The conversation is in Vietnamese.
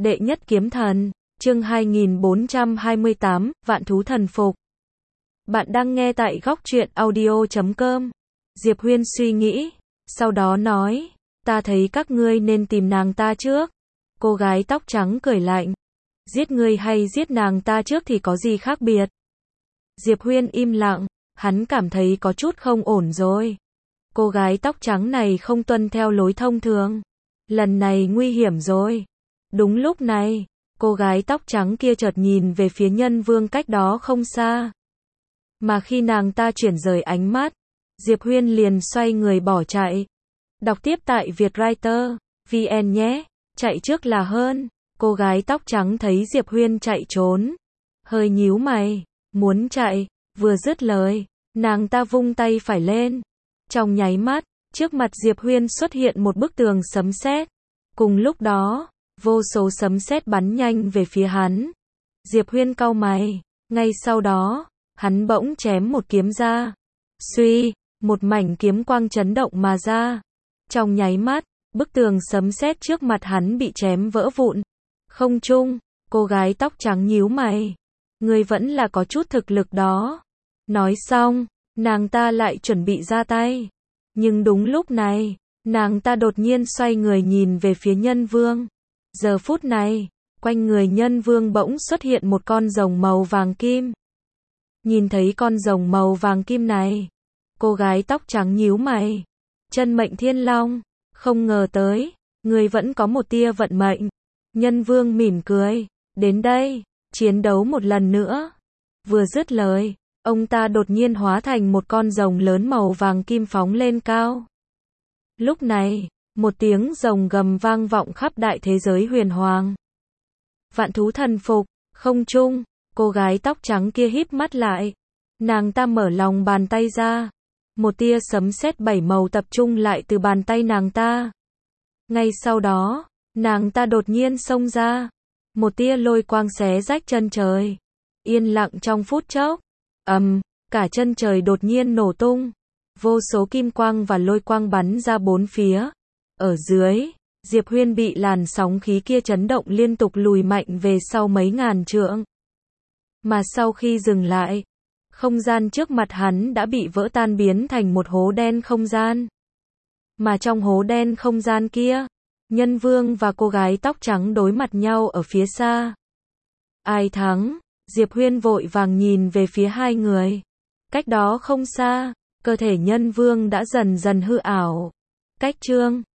Đệ nhất kiếm thần, chương 2428, vạn thú thần phục. Bạn đang nghe tại góc truyện audio.com. Diệp Huyên suy nghĩ, sau đó nói, ta thấy các ngươi nên tìm nàng ta trước. Cô gái tóc trắng cười lạnh, giết ngươi hay giết nàng ta trước thì có gì khác biệt? Diệp Huyên im lặng, hắn cảm thấy có chút không ổn rồi. Cô gái tóc trắng này không tuân theo lối thông thường. Lần này nguy hiểm rồi. Đúng lúc này, cô gái tóc trắng kia chợt nhìn về phía Nhân Vương cách đó không xa. Mà khi nàng ta chuyển rời ánh mắt, Diệp Huyên liền xoay người bỏ chạy. Đọc tiếp tại Vietwriter VN nhé, chạy trước là hơn. Cô gái tóc trắng thấy Diệp Huyên chạy trốn, hơi nhíu mày, muốn chạy, vừa dứt lời, nàng ta vung tay phải lên. Trong nháy mắt, trước mặt Diệp Huyên xuất hiện một bức tường sấm sét. Cùng lúc đó, vô số sấm sét bắn nhanh về phía hắn. Diệp Huyên cau mày, ngay sau đó, hắn bỗng chém một kiếm ra. Suy, một mảnh kiếm quang chấn động mà ra. Trong nháy mắt, bức tường sấm sét trước mặt hắn bị chém vỡ vụn. Không trung, cô gái tóc trắng nhíu mày. Ngươi vẫn là có chút thực lực đó. Nói xong, nàng ta lại chuẩn bị ra tay. Nhưng đúng lúc này, nàng ta đột nhiên xoay người nhìn về phía Nhân Vương. Giờ phút này, quanh người Nhân Vương bỗng xuất hiện một con rồng màu vàng kim. Nhìn thấy con rồng màu vàng kim này, cô gái tóc trắng nhíu mày. Chân mệnh thiên long, không ngờ tới, người vẫn có một tia vận mệnh. Nhân Vương mỉm cười, đến đây, chiến đấu một lần nữa. Vừa dứt lời, ông ta đột nhiên hóa thành một con rồng lớn màu vàng kim phóng lên cao. Lúc này, một tiếng rồng gầm vang vọng khắp đại thế giới huyền hoàng. Vạn thú thần phục, không trung, cô gái tóc trắng kia híp mắt lại. Nàng ta mở lòng bàn tay ra. Một tia sấm sét bảy màu tập trung lại từ bàn tay nàng ta. Ngay sau đó, nàng ta đột nhiên xông ra. Một tia lôi quang xé rách chân trời. Yên lặng trong phút chốc. Cả chân trời đột nhiên nổ tung. Vô số kim quang và lôi quang bắn ra bốn phía. Ở dưới, Diệp Huyên bị làn sóng khí kia chấn động liên tục lùi mạnh về sau mấy ngàn trượng. Mà sau khi dừng lại, không gian trước mặt hắn đã bị vỡ tan biến thành một hố đen không gian. Mà trong hố đen không gian kia, Nhân Vương và cô gái tóc trắng đối mặt nhau ở phía xa. Ai thắng? Diệp Huyên vội vàng nhìn về phía hai người. Cách đó không xa, cơ thể Nhân Vương đã dần dần hư ảo. Cách chương